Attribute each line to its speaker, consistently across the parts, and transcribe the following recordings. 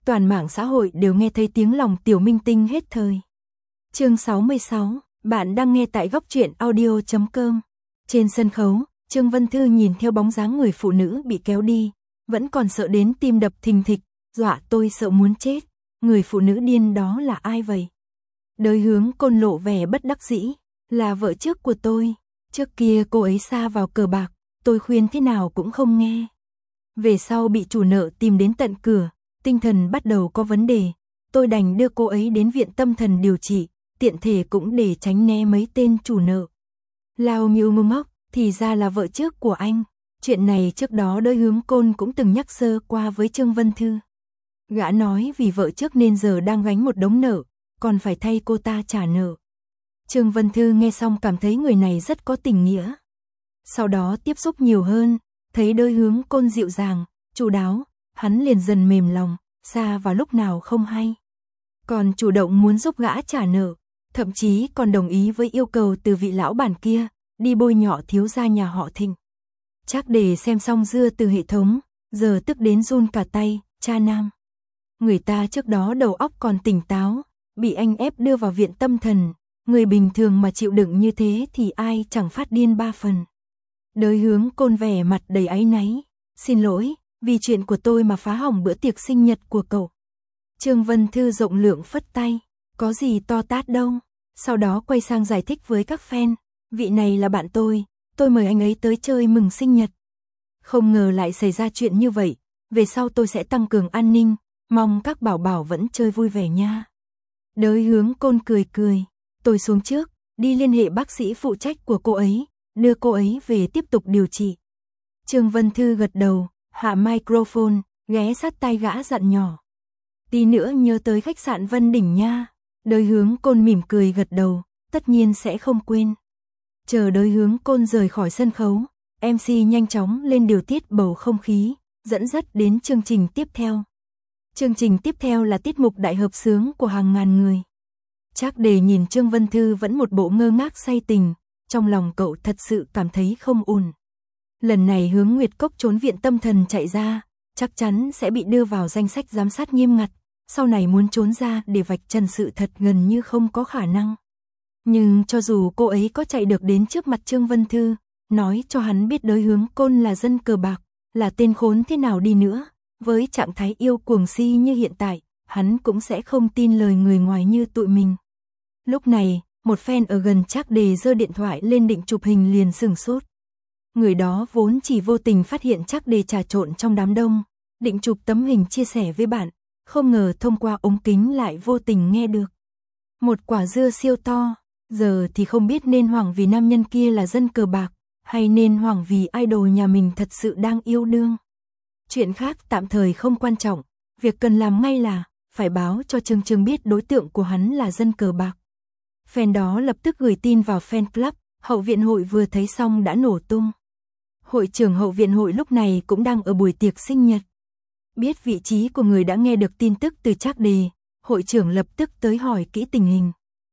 Speaker 1: toàn mạng xã hội đều nghe thấy tiếng lòng tiểu minh tinh hết thời. Chương 66, bạn đang nghe tại góc truyện audio.com. Trên sân khấu, Trương Vân Thư nhìn theo bóng dáng người phụ nữ bị kéo đi, vẫn còn sợ đến tim đập thình thịch, dọa tôi sợ muốn chết. Người phụ nữ điên đó là ai vậy? Đới Hướng Côn lộ vẻ bất đắc dĩ, là vợ trước của tôi. Trước kia cô ấy sa vào cờ bạc, tôi khuyên thế nào cũng không nghe. Về sau bị chủ nợ tìm đến tận cửa, tinh thần bắt đầu có vấn đề. Tôi đành đưa cô ấy đến viện tâm thần điều trị, tiện thể cũng để tránh né mấy tên chủ nợ. Lao Miêu ngu ngốc, thì ra là vợ trước của anh. Chuyện này trước đó Đới Hướng Côn cũng từng nhắc sơ qua với Trương Vân Thư. Gã nói vì vợ trước nên giờ đang gánh một đống nợ, còn phải thay cô ta trả nợ. Trương Vân Thư nghe xong cảm thấy người này rất có tình nghĩa. Sau đó tiếp xúc nhiều hơn, thấy Đới Hướng Côn dịu dàng, chu đáo, hắn liền dần mềm lòng, xa vào lúc nào không hay. Còn chủ động muốn giúp gã trả nợ, thậm chí còn đồng ý với yêu cầu từ vị lão bản kia, đi bôi nhọ thiếu gia nhà họ Thịnh. Trác Đề xem xong dưa từ hệ thống, giờ tức đến run cả tay, cha nam. Người ta trước đó đầu óc còn tỉnh táo, bị anh ép đưa vào viện tâm thần, người bình thường mà chịu đựng như thế thì ai chẳng phát điên ba phần. Đới Hướng Côn vẻ mặt đầy áy náy, xin lỗi, vì chuyện của tôi mà phá hỏng bữa tiệc sinh nhật của cậu. Trương Vân Thư rộng lượng phất tay, có gì to tát đâu. Sau đó quay sang giải thích với các fan, vị này là bạn tôi mời anh ấy tới chơi mừng sinh nhật. Không ngờ lại xảy ra chuyện như vậy, về sau tôi sẽ tăng cường an ninh, mong các bảo bảo vẫn chơi vui vẻ nha. Đới Hướng Côn cười cười, tôi xuống trước, đi liên hệ bác sĩ phụ trách của cô ấy, đưa cô ấy về tiếp tục điều trị. Trương Vân Thư gật đầu, hạ microphone, ghé sát tai gã dặn nhỏ. Tí nữa nhớ tới khách sạn Vân Đỉnh nha. Đới Hướng Côn mỉm cười gật đầu, tất nhiên sẽ không quên. Chờ Đới Hướng Côn rời khỏi sân khấu, MC nhanh chóng lên điều tiết bầu không khí, dẫn dắt đến chương trình tiếp theo. Chương trình tiếp theo là tiết mục đại hợp xướng của hàng ngàn người. Trác Đề nhìn Trương Vân Thư vẫn một bộ ngơ ngác say tình, trong lòng cậu thật sự cảm thấy không ổn. Lần này Hướng Nguyệt Cốc trốn viện tâm thần chạy ra, chắc chắn sẽ bị đưa vào danh sách giám sát nghiêm ngặt, sau này muốn trốn ra để vạch trần sự thật gần như không có khả năng. Nhưng cho dù cô ấy có chạy được đến trước mặt Trương Vân Thư, nói cho hắn biết Đới Hướng Côn là dân cờ bạc, là tên khốn thế nào đi nữa, với trạng thái yêu cuồng si như hiện tại, hắn cũng sẽ không tin lời người ngoài như tụi mình. Lúc này, một fan ở gần Trác Đề giơ điện thoại lên định chụp hình liền sửng sốt. Người đó vốn chỉ vô tình phát hiện Trác Đề trà trộn trong đám đông, định chụp tấm hình chia sẻ với bạn, không ngờ thông qua ống kính lại vô tình nghe được. Một quả dưa siêu to, giờ thì không biết nên hoảng vì nam nhân kia là dân cờ bạc, hay nên hoảng vì idol nhà mình thật sự đang yêu đương. Chuyện khác tạm thời không quan trọng, việc cần làm ngay là phải báo cho Trương biết đối tượng của hắn là dân cờ bạc. Fan đó lập tức gửi tin vào fan club, hậu viện hội vừa thấy xong đã nổ tung. Hội trưởng hậu viện hội lúc này cũng đang ở buổi tiệc sinh nhật. Biết vị trí của người đã nghe được tin tức từ Trác Đề, hội trưởng lập tức tới hỏi kỹ tình hình.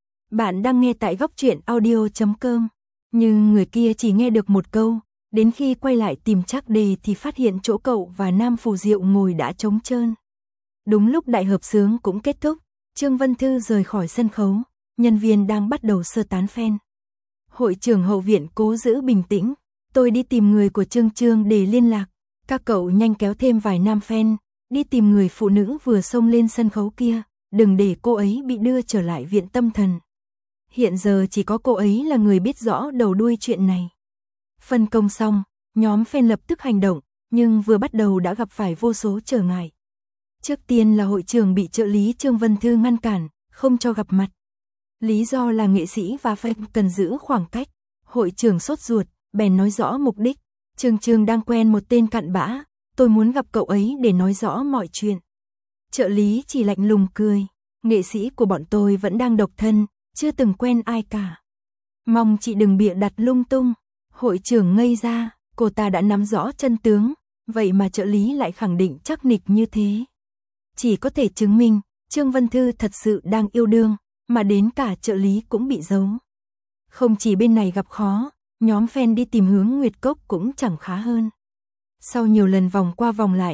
Speaker 1: Bạn đang nghe tại góc truyện audio.com, nhưng người kia chỉ nghe được một câu, đến khi quay lại tìm Trác Đề thì phát hiện chỗ cậu và Nam Phù Diệu ngồi đã trống trơn. Đúng lúc đại hợp xướng cũng kết thúc, Trương Vân Thư rời khỏi sân khấu, nhân viên đang bắt đầu sơ tán fan. Hội trưởng hậu viện cố giữ bình tĩnh, tôi đi tìm người của Trương để liên lạc. Các cậu nhanh kéo thêm vài nam fan, đi tìm người phụ nữ vừa xông lên sân khấu kia, đừng để cô ấy bị đưa trở lại viện tâm thần. Hiện giờ chỉ có cô ấy là người biết rõ đầu đuôi chuyện này. Phân công xong, nhóm fan lập tức hành động, nhưng vừa bắt đầu đã gặp phải vô số trở ngại. Trước tiên là hội trưởng bị trợ lý Trương Vân Thư ngăn cản, không cho gặp mặt. Lý do là nghệ sĩ và fan cần giữ khoảng cách. Hội trưởng sốt ruột, bèn nói rõ mục đích. Trương đang quen một tên cặn bã, tôi muốn gặp cậu ấy để nói rõ mọi chuyện. Trợ lý chỉ lạnh lùng cười, nghệ sĩ của bọn tôi vẫn đang độc thân, chưa từng quen ai cả. Mong chị đừng bịa đặt lung tung. Hội trưởng ngây ra, cô ta đã nắm rõ chân tướng, vậy mà trợ lý lại khẳng định chắc nịch như thế. Chỉ có thể chứng minh, Trương Vân Thư thật sự đang yêu đương, mà đến cả trợ lý cũng bị giấu. Không chỉ bên này gặp khó, nhóm fan đi tìm Hướng Nguyệt Cốc cũng chẳng khá hơn. Sau nhiều lần vòng qua vòng lại,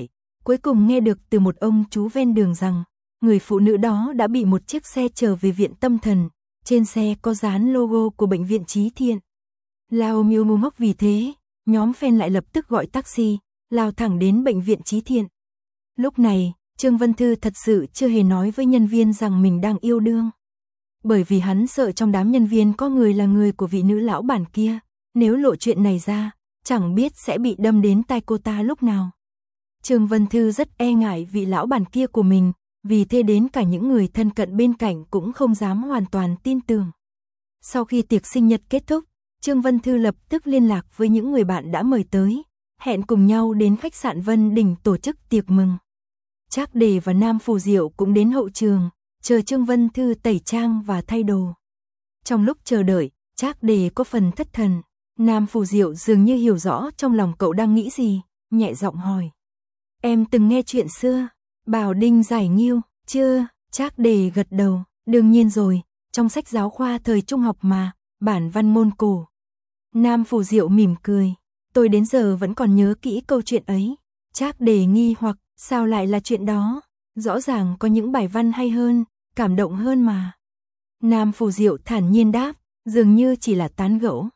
Speaker 1: Cuối cùng nghe được từ một ông chú ven đường rằng, người phụ nữ đó đã bị một chiếc xe chở về viện tâm thần, trên xe có dán logo của bệnh viện Chí Thiện. Lao miêu mô móc vì thế, nhóm fan lại lập tức gọi taxi, lao thẳng đến bệnh viện Chí Thiện. Lúc này, Trương Vân Thư thật sự chưa hề nói với nhân viên rằng mình đang yêu đương. Bởi vì hắn sợ trong đám nhân viên có người là người của vị nữ lão bản kia, nếu lộ chuyện này ra, chẳng biết sẽ bị đâm đến tai cô ta lúc nào. Trương Vân Thư rất e ngại vị lão bản kia của mình, vì thế đến cả những người thân cận bên cạnh cũng không dám hoàn toàn tin tưởng. Sau khi tiệc sinh nhật kết thúc, Trương Vân Thư lập tức liên lạc với những người bạn đã mời tới, hẹn cùng nhau đến khách sạn Vân Đình tổ chức tiệc mừng. Trác Đề và Nam Phù Diệu cũng đến hậu trường, chờ Trương Vân Thư tẩy trang và thay đồ. Trong lúc chờ đợi, Trác Đề có phần thất thần, Nam Phù Diệu dường như hiểu rõ trong lòng cậu đang nghĩ gì, nhẹ giọng hỏi. Em từng nghe chuyện xưa, Bảo Đinh giải nghiêu, chưa? Trác Đề gật đầu, đương nhiên rồi, trong sách giáo khoa thời trung học mà, bản văn môn cổ. Nam Phù Diệu mỉm cười, tôi đến giờ vẫn còn nhớ kỹ câu chuyện ấy. Trác Đề nghi hoặc, sao lại là chuyện đó? Rõ ràng có những bài văn hay hơn, cảm động hơn mà. Nam Phù Diệu thản nhiên đáp, dường như chỉ là tán gẫu.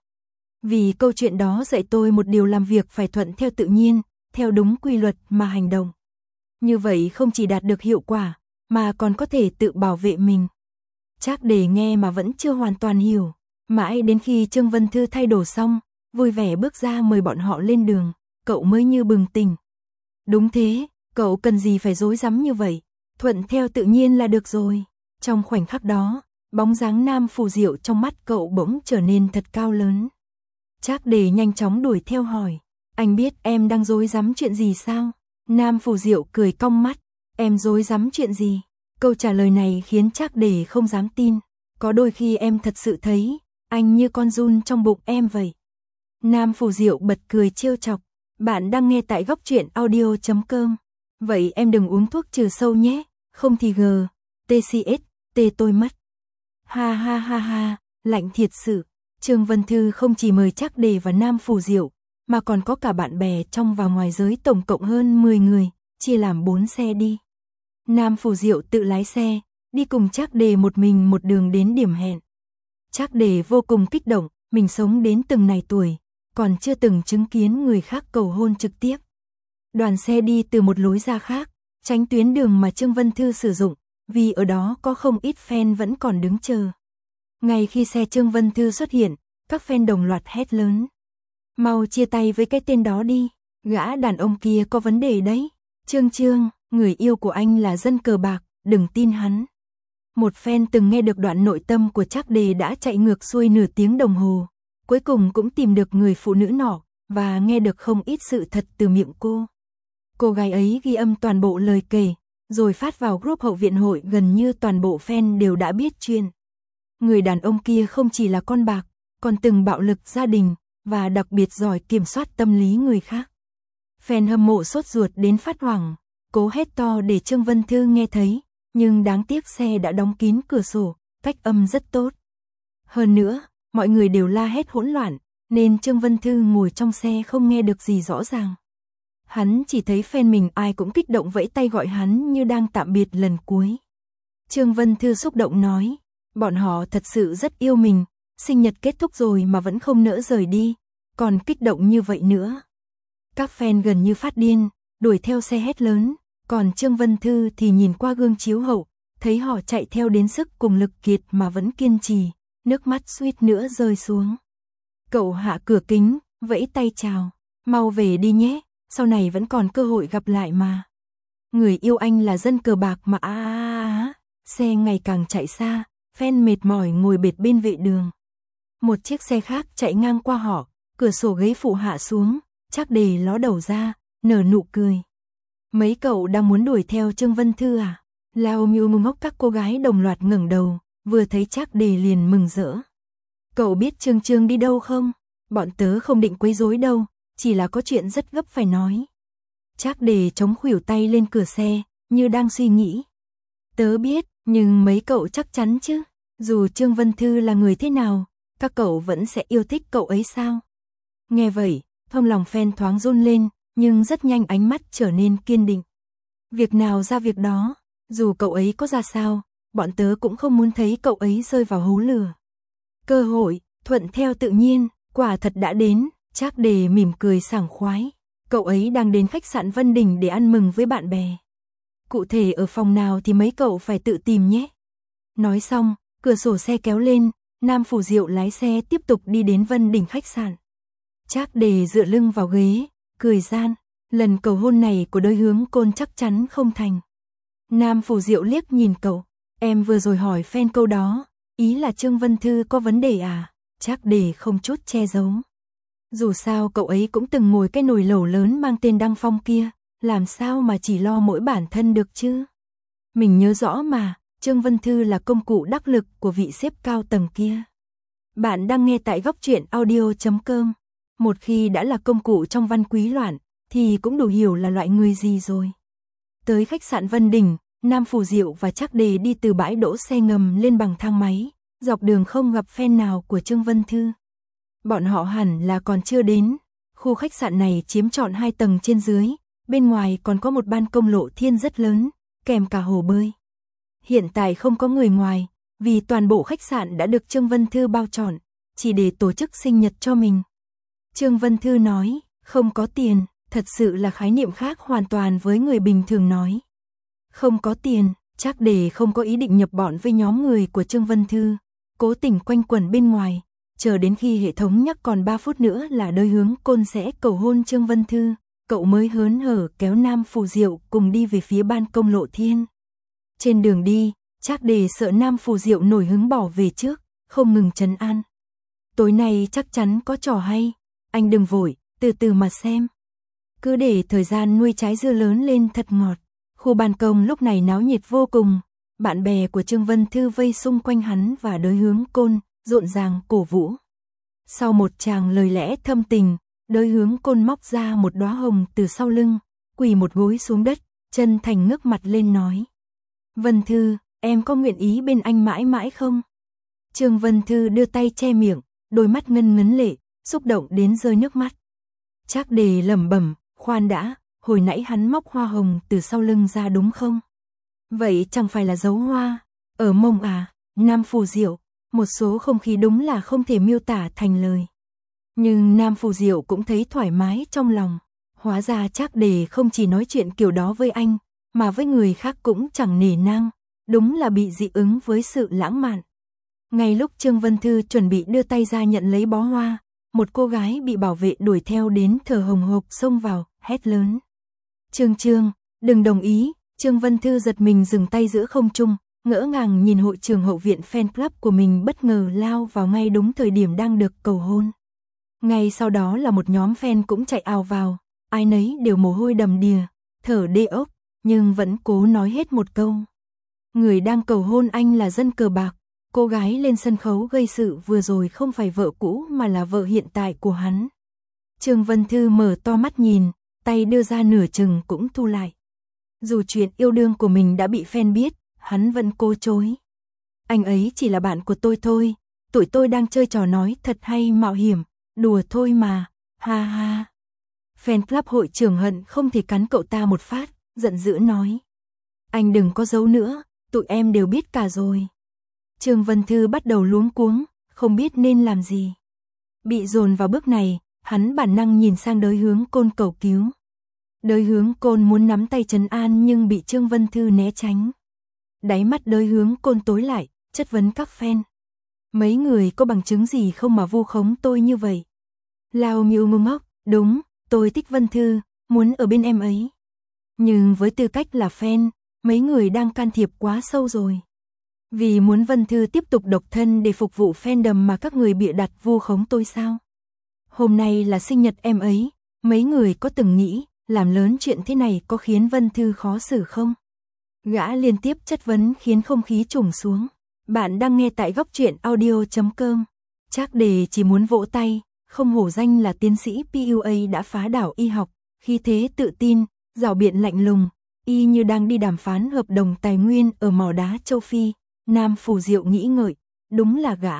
Speaker 1: Vì câu chuyện đó dạy tôi một điều làm việc phải thuận theo tự nhiên, theo đúng quy luật mà hành động. Như vậy không chỉ đạt được hiệu quả, mà còn có thể tự bảo vệ mình. Trác Đề nghe mà vẫn chưa hoàn toàn hiểu, mãi đến khi Trương Vân Thư thay đồ xong, vui vẻ bước ra mời bọn họ lên đường, cậu mới như bừng tỉnh. Đúng thế, cậu cần gì phải rối rắm như vậy, thuận theo tự nhiên là được rồi. Trong khoảnh khắc đó, bóng dáng Nam Phù Diệu trong mắt cậu bỗng trở nên thật cao lớn. Trác Đề nhanh chóng đuổi theo hỏi, anh biết em đang rối rắm chuyện gì sao? Nam Phù Diệu cười cong mắt, em rối rắm chuyện gì? Câu trả lời này khiến Trác Đề không dám tin, có đôi khi em thật sự thấy, anh như con giun trong bụng em vậy. Nam Phù Diệu bật cười trêu chọc, bạn đang nghe tại goctruyện.audio.com. Vậy em đừng uống thuốc trừ sâu nhé, không thì TCS, tê tôi mất. Ha ha ha ha, lạnh thiệt sự. Trương Vân Thư không chỉ mời Trác Đề và Nam Phù Diệu, mà còn có cả bạn bè trong và ngoài giới tổng cộng hơn 10 người, chia làm 4 xe đi. Nam Phù Diệu tự lái xe, đi cùng Trác Đề một mình một đường đến điểm hẹn. Trác Đề vô cùng kích động, mình sống đến từng này tuổi, còn chưa từng chứng kiến người khác cầu hôn trực tiếp. Đoàn xe đi từ một lối ra khác, tránh tuyến đường mà Trương Vân Thư sử dụng, vì ở đó có không ít fan vẫn còn đứng chờ. Ngay khi xe Trương Vân Thư xuất hiện, các fan đồng loạt hét lớn. Mau chia tay với cái tên đó đi, gã đàn ông kia có vấn đề đấy. Trương, người yêu của anh là dân cờ bạc, đừng tin hắn. Một fan từng nghe được đoạn nội tâm của Trác Đề đã chạy ngược xuôi nửa tiếng đồng hồ, cuối cùng cũng tìm được người phụ nữ nọ, và nghe được không ít sự thật từ miệng cô. Cô gái ấy ghi âm toàn bộ lời kể, rồi phát vào group hậu viện hội, gần như toàn bộ fan đều đã biết chuyện. Người đàn ông kia không chỉ là con bạc, còn từng bạo lực gia đình, và đặc biệt giỏi kiểm soát tâm lý người khác. Fan hâm mộ sốt ruột đến phát hoảng, cố hét to để Trương Vân Thư nghe thấy, nhưng đáng tiếc xe đã đóng kín cửa sổ, cách âm rất tốt. Hơn nữa, mọi người đều la hét hỗn loạn, nên Trương Vân Thư ngồi trong xe không nghe được gì rõ ràng. Hắn chỉ thấy fan mình ai cũng kích động vẫy tay gọi hắn như đang tạm biệt lần cuối. Trương Vân Thư xúc động nói, bọn họ thật sự rất yêu mình, sinh nhật kết thúc rồi mà vẫn không nỡ rời đi, còn kích động như vậy nữa. Các fan gần như phát điên, đuổi theo xe hét lớn, còn Trương Vân Thư thì nhìn qua gương chiếu hậu, thấy họ chạy theo đến sức cùng lực kiệt mà vẫn kiên trì, nước mắt suýt nữa rơi xuống. Cậu hạ cửa kính, vẫy tay chào, mau về đi nhé, sau này vẫn còn cơ hội gặp lại mà. Người yêu anh là dân cờ bạc mà Xe ngày càng chạy xa, fan mệt mỏi ngồi bệt bên vệ đường. Một chiếc xe khác chạy ngang qua họ, cửa sổ ghế phụ hạ xuống, Trác Đề ló đầu ra, nở nụ cười. Mấy cậu đang muốn đuổi theo Trương Vân Thư à? Lao miêu ngốc các cô gái đồng loạt ngẩng đầu, vừa thấy Trác Đề liền mừng rỡ. Cậu biết Trương đi đâu không? Bọn tớ không định quấy rối đâu, chỉ là có chuyện rất gấp phải nói. Trác Đề chống khuỷu tay lên cửa xe, như đang suy nghĩ. Tớ biết, nhưng mấy cậu chắc chắn chứ? Dù Trương Vân Thư là người thế nào, các cậu vẫn sẽ yêu thích cậu ấy sao? Nghe vậy, trong lòng fan thoáng run lên, nhưng rất nhanh ánh mắt trở nên kiên định. Việc nào ra việc đó, dù cậu ấy có ra sao, bọn tớ cũng không muốn thấy cậu ấy rơi vào hố lửa. Cơ hội, thuận theo tự nhiên, quả thật đã đến, Trác Đề mỉm cười sảng khoái. Cậu ấy đang đến khách sạn Vân Đình để ăn mừng với bạn bè. Cụ thể ở phòng nào thì mấy cậu phải tự tìm nhé. Nói xong, cửa sổ xe kéo lên, Nam Phủ Diệu lái xe tiếp tục đi đến Vân Đình khách sạn. Trác Đề dựa lưng vào ghế, cười gian, lần cầu hôn này của đôi hướng côn chắc chắn không thành. Nam Phủ Diệu liếc nhìn cậu, em vừa rồi hỏi fan câu đó, ý là Trương Vân Thư có vấn đề à? Trác Đề không chút che giấu. Dù sao cậu ấy cũng từng ngồi cái nồi lẩu lớn mang tên Đăng Phong kia, làm sao mà chỉ lo mỗi bản thân được chứ? Mình nhớ rõ mà, Trương Vân Thư là công cụ đắc lực của vị sếp cao tầng kia. Bạn đang nghe tại góc truyện audio.com. Một khi đã là công cụ trong văn quý loạn, thì cũng đủ hiểu là loại người gì rồi. Tới khách sạn Vân Đình, Nam Phủ Diệu và Trác Đề đi từ bãi đỗ xe ngầm lên bằng thang máy, dọc đường không gặp fan nào của Trương Vân Thư. Bọn họ hẳn là còn chưa đến. Khu khách sạn này chiếm trọn 2 tầng trên dưới, bên ngoài còn có một ban công lộ thiên rất lớn, kèm cả hồ bơi. Hiện tại không có người ngoài, vì toàn bộ khách sạn đã được Trương Vân Thư bao trọn, chỉ để tổ chức sinh nhật cho mình. Trương Vân Thư nói, không có tiền, thật sự là khái niệm khác hoàn toàn với người bình thường nói. Không có tiền, Trác Đề không có ý định nhập bọn với nhóm người của Trương Vân Thư, cố tình quanh quẩn bên ngoài, chờ đến khi hệ thống nhắc còn 3 phút nữa là đôi hướng côn sẽ cầu hôn Trương Vân Thư, cậu mới hớn hở kéo Nam Phủ Diệu cùng đi về phía ban công lộ thiên. Trên đường đi, Trác Đề sợ Nam Phủ Diệu nổi hứng bỏ về trước, không ngừng trấn an. Tối nay chắc chắn có trò hay, anh đừng vội, từ từ mà xem. Cứ để thời gian nuôi trái dưa lớn lên thật ngọt. Khu ban công lúc này náo nhiệt vô cùng, bạn bè của Trương Vân Thư vây xung quanh hắn và đôi hướng côn, rộn ràng cổ vũ. Sau một tràng lời lẽ thâm tình, đôi hướng côn móc ra một đóa hồng từ sau lưng, quỳ một gối xuống đất, chân thành ngước mặt lên nói. Vân Thư, em có nguyện ý bên anh mãi mãi không? Trương Vân Thư đưa tay che miệng, đôi mắt ngân ngấn lệ, xúc động đến rơi nước mắt. Trác Đề lẩm bẩm, khoan đã, hồi nãy hắn móc hoa hồng từ sau lưng ra đúng không? Vậy chẳng phải là dấu hoa, ở mông à? Nam Phủ Diệu, một số không khí đúng là không thể miêu tả thành lời. Nhưng Nam Phủ Diệu cũng thấy thoải mái trong lòng, hóa ra Trác Đề không chỉ nói chuyện kiểu đó với anh, mà với người khác cũng chẳng nể nang, đúng là bị dị ứng với sự lãng mạn. Ngay lúc Trương Vân Thư chuẩn bị đưa tay ra nhận lấy bó hoa, một cô gái bị bảo vệ đuổi theo đến thở hồng hộc xông vào, hét lớn. Trương, đừng đồng ý. Trương Vân Thư giật mình dừng tay giữa không trung, ngỡ ngàng nhìn hội trường hậu viện fan club của mình bất ngờ lao vào ngay đúng thời điểm đang được cầu hôn. Ngay sau đó là một nhóm fan cũng chạy ào vào, ai nấy đều mồ hôi đầm đìa, thở đê ốc, nhưng vẫn cố nói hết một câu. Người đang cầu hôn anh là dân cờ bạc, cô gái lên sân khấu gây sự vừa rồi không phải vợ cũ mà là vợ hiện tại của hắn. Trương Vân Thư mở to mắt nhìn, tay đưa ra nửa chừng cũng thu lại. Dù chuyện yêu đương của mình đã bị fan biết, hắn vẫn cố chối. Anh ấy chỉ là bạn của tôi thôi, tụi tôi đang chơi trò nói thật hay mạo hiểm, đùa thôi mà, ha ha. Fan club hội trưởng hận không thể cắn cậu ta một phát, giận dữ nói. Anh đừng có giấu nữa, tụi em đều biết cả rồi. Trương Vân Thư bắt đầu luống cuống, không biết nên làm gì. Bị dồn vào bước này, hắn bản năng nhìn sang đới hướng côn cầu cứu. Đới hướng côn muốn nắm tay trấn an nhưng bị Trương Vân Thư né tránh. Đáy mắt đới hướng côn tối lại, chất vấn các fan. Mấy người có bằng chứng gì không mà vu khống tôi như vậy? Lao Miu ngu ngốc, đúng, tôi thích Vân Thư, muốn ở bên em ấy. Nhưng với tư cách là fan, mấy người đang can thiệp quá sâu rồi. Vì muốn Vân Thư tiếp tục độc thân để phục vụ fandom mà các người bịa đặt vu khống tôi sao? Hôm nay là sinh nhật em ấy, mấy người có từng nghĩ, làm lớn chuyện thế này có khiến Vân Thư khó xử không? Gã liên tiếp chất vấn khiến không khí trùng xuống. Bạn đang nghe tại góc truyện audio.com. Trác Đề chỉ muốn vỗ tay, không hổ danh là tiến sĩ PUA đã phá đảo y học, khí thế tự tin, rảo biện lạnh lùng, y như đang đi đàm phán hợp đồng tài nguyên ở mỏ đá châu Phi. Nam Phủ Diệu nghĩ ngợi, đúng là gã.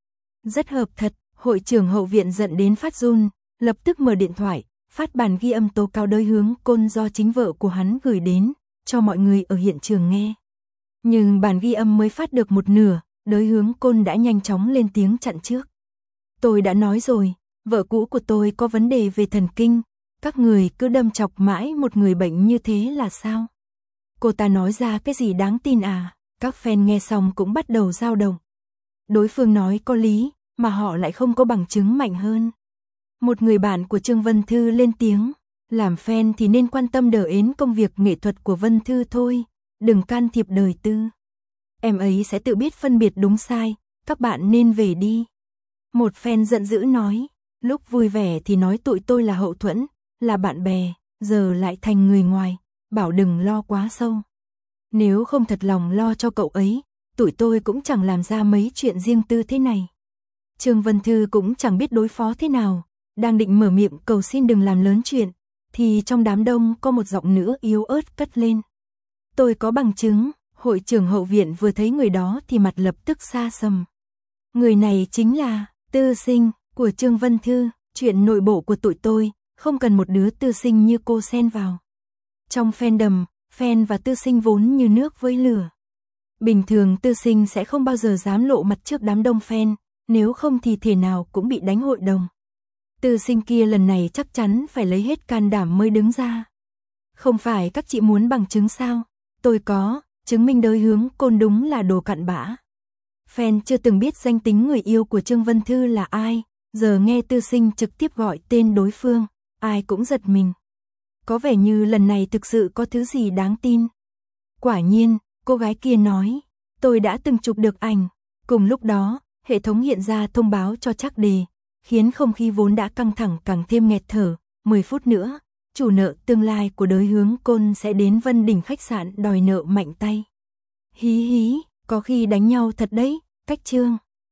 Speaker 1: Rất hợp thật, hội trưởng hậu viện giận đến phát run, lập tức mở điện thoại, phát bản ghi âm tố cáo đới hướng côn do chính vợ của hắn gửi đến, cho mọi người ở hiện trường nghe. Nhưng bản ghi âm mới phát được một nửa, Đới Hướng Côn đã nhanh chóng lên tiếng chặn trước. Tôi đã nói rồi, vợ cũ của tôi có vấn đề về thần kinh, các người cứ đâm chọc mãi một người bệnh như thế là sao? Cô ta nói ra cái gì đáng tin à? Các fan nghe xong cũng bắt đầu dao động. Đối phương nói có lý, mà họ lại không có bằng chứng mạnh hơn. Một người bạn của Trương Vân Thư lên tiếng, làm fan thì nên quan tâm đến công việc nghệ thuật của Vân Thư thôi, đừng can thiệp đời tư. Em ấy sẽ tự biết phân biệt đúng sai, các bạn nên về đi. Một fan giận dữ nói, lúc vui vẻ thì nói tụi tôi là hậu thuẫn, là bạn bè, giờ lại thành người ngoài, bảo đừng lo quá sâu. Nếu không thật lòng lo cho cậu ấy, tụi tôi cũng chẳng làm ra mấy chuyện riêng tư thế này. Trương Vân Thư cũng chẳng biết đối phó thế nào, đang định mở miệng cầu xin đừng làm lớn chuyện, thì trong đám đông có một giọng nữ yếu ớt cất lên. Tôi có bằng chứng. Hội trưởng hậu viện vừa thấy người đó thì mặt lập tức xa sầm. Người này chính là tư sinh của Trương Vân Thư, chuyện nội bộ của tụi tôi, không cần một đứa tư sinh như cô xen vào. Trong fandom, fan và tư sinh vốn như nước với lửa. Bình thường tư sinh sẽ không bao giờ dám lộ mặt trước đám đông fan, nếu không thì thể nào cũng bị đánh hội đồng. Tư sinh kia lần này chắc chắn phải lấy hết can đảm mới đứng ra. Không phải các chị muốn bằng chứng sao? Tôi có, chứng minh Đới Hướng Côn đúng là đồ cặn bã. Fan chưa từng biết danh tính người yêu của Trương Vân Thư là ai, giờ nghe tư sinh trực tiếp gọi tên đối phương, ai cũng giật mình. Có vẻ như lần này thực sự có thứ gì đáng tin. Quả nhiên, cô gái kia nói, tôi đã từng chụp được ảnh. Cùng lúc đó, hệ thống hiện ra thông báo cho Trác Đề, khiến không khí vốn đã căng thẳng càng thêm nghẹt thở. 10 phút nữa, chủ nợ tương lai của Đới Hướng Côn sẽ đến Vân Đình khách sạn đòi nợ mạnh tay. Hí hí, có khi đánh nhau thật đấy, cách Trương.